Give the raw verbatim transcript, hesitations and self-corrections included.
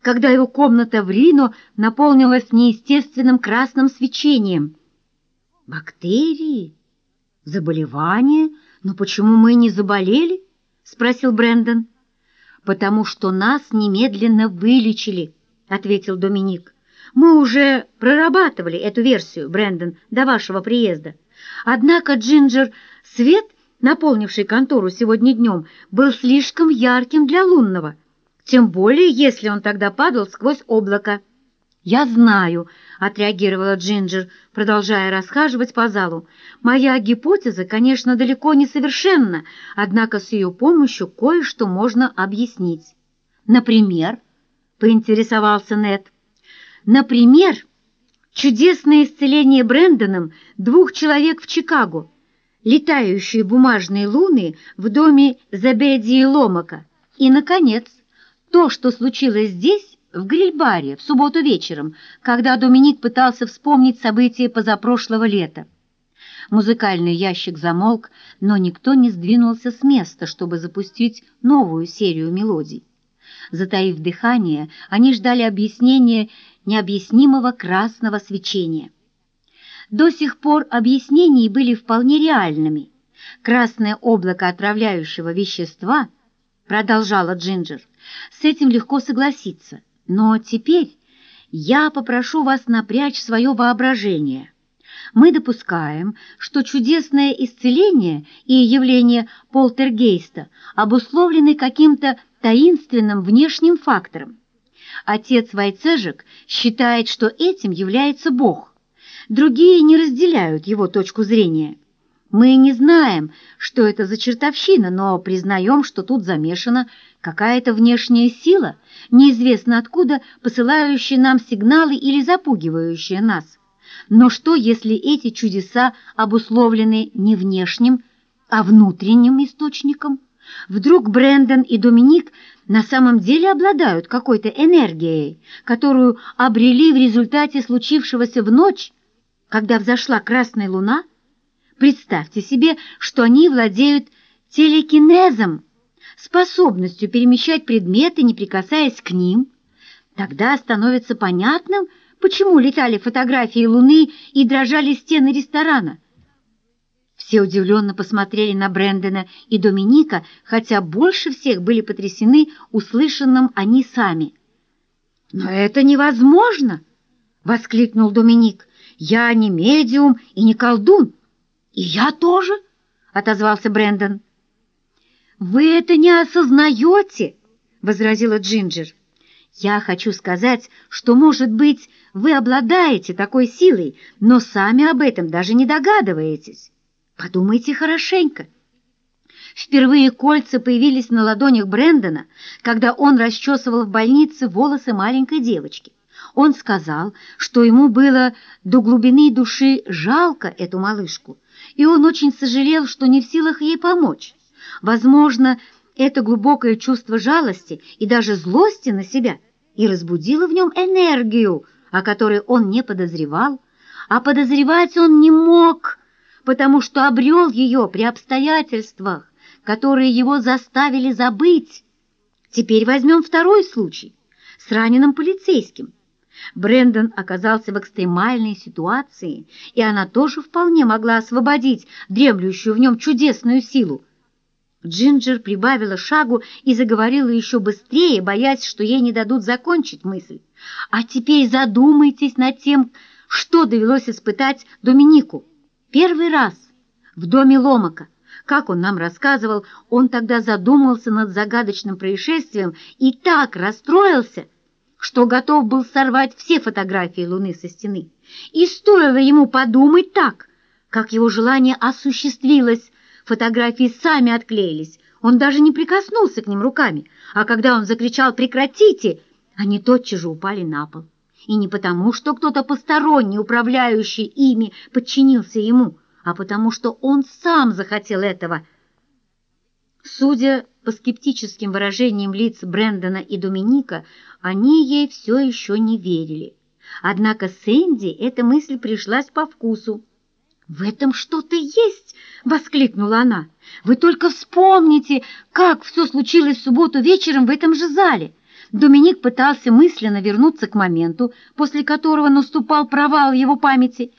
когда его комната в Рино наполнилась неестественным красным свечением. «Бактерии? Заболевание? Но почему мы не заболели?» — спросил Брэндон. «Потому что нас немедленно вылечили», — ответил Доминик. «Мы уже прорабатывали эту версию, Брэндон, до вашего приезда. Однако, Джинджер, свет, наполнивший контору сегодня днем, был слишком ярким для лунного, тем более, если он тогда падал сквозь облако». «Я знаю», — отреагировала Джинджер, продолжая расхаживать по залу. «Моя гипотеза, конечно, далеко не совершенна, однако с ее помощью кое-что можно объяснить». «Например?» — поинтересовался Нед. «Например, чудесное исцеление Брэндоном двух человек в Чикаго, летающие бумажные луны в доме Зебедии Ломака и, наконец, то, что случилось здесь, в гриль-баре в субботу вечером, когда Доминик пытался вспомнить события позапрошлого лета». Музыкальный ящик замолк, но никто не сдвинулся с места, чтобы запустить новую серию мелодий. Затаив дыхание, они ждали объяснения необъяснимого красного свечения. До сих пор объяснения были вполне реальными. «Красное облако отравляющего вещества», — продолжала Джинджер, — «с этим легко согласиться. Но теперь я попрошу вас напрячь свое воображение. Мы допускаем, что чудесное исцеление и явление полтергейста обусловлены каким-то таинственным внешним фактором. Отец Войцежек считает, что этим является Бог. Другие не разделяют его точку зрения. Мы не знаем, что это за чертовщина, но признаем, что тут замешана какая-то внешняя сила, неизвестно откуда посылающая нам сигналы или запугивающая нас. Но что, если эти чудеса обусловлены не внешним, а внутренним источником? Вдруг Брэндон и Доминик на самом деле обладают какой-то энергией, которую обрели в результате случившегося в ночь, когда взошла красная луна? Представьте себе, что они владеют телекинезом, способностью перемещать предметы, не прикасаясь к ним. Тогда становится понятным, почему летали фотографии Луны и дрожали стены ресторана. Все удивленно посмотрели на Брэндона и Доминика, хотя больше всех были потрясены услышанным они сами. «Но это невозможно!» — воскликнул Доминик. «Я не медиум и не колдун». «И я тоже», — отозвался Брэндон. «Вы это не осознаете», — возразила Джинджер. «Я хочу сказать, что, может быть, вы обладаете такой силой, но сами об этом даже не догадываетесь. Подумайте хорошенько». Впервые кольца появились на ладонях Брэндона, когда он расчесывал в больнице волосы маленькой девочки. Он сказал, что ему было до глубины души жалко эту малышку, и он очень сожалел, что не в силах ей помочь. Возможно, это глубокое чувство жалости и даже злости на себя и разбудило в нем энергию, о которой он не подозревал, а подозревать он не мог, потому что обрел ее при обстоятельствах, которые его заставили забыть. Теперь возьмем второй случай с раненым полицейским. Брэндон оказался в экстремальной ситуации, и она тоже вполне могла освободить дремлющую в нем чудесную силу. Джинджер прибавила шагу и заговорила еще быстрее, боясь, что ей не дадут закончить мысль. «А теперь задумайтесь над тем, что довелось испытать Доминику. Первый раз в доме Ломака. Как он нам рассказывал, он тогда задумался над загадочным происшествием и так расстроился, что готов был сорвать все фотографии Луны со стены. И стоило ему подумать так, как его желание осуществилось, фотографии сами отклеились, он даже не прикоснулся к ним руками, а когда он закричал «прекратите!», они тотчас же упали на пол. И не потому, что кто-то посторонний, управляющий ими, подчинился ему, а потому, что он сам захотел этого. Судя по скептическим выражениям лиц Брэндона и Доминика, они ей все еще не верили. Однако Сэнди эта мысль пришлась по вкусу. «В этом что-то есть!» — воскликнула она. «Вы только вспомните, как все случилось в субботу вечером в этом же зале. Доминик пытался мысленно вернуться к моменту, после которого наступал провал в его памяти,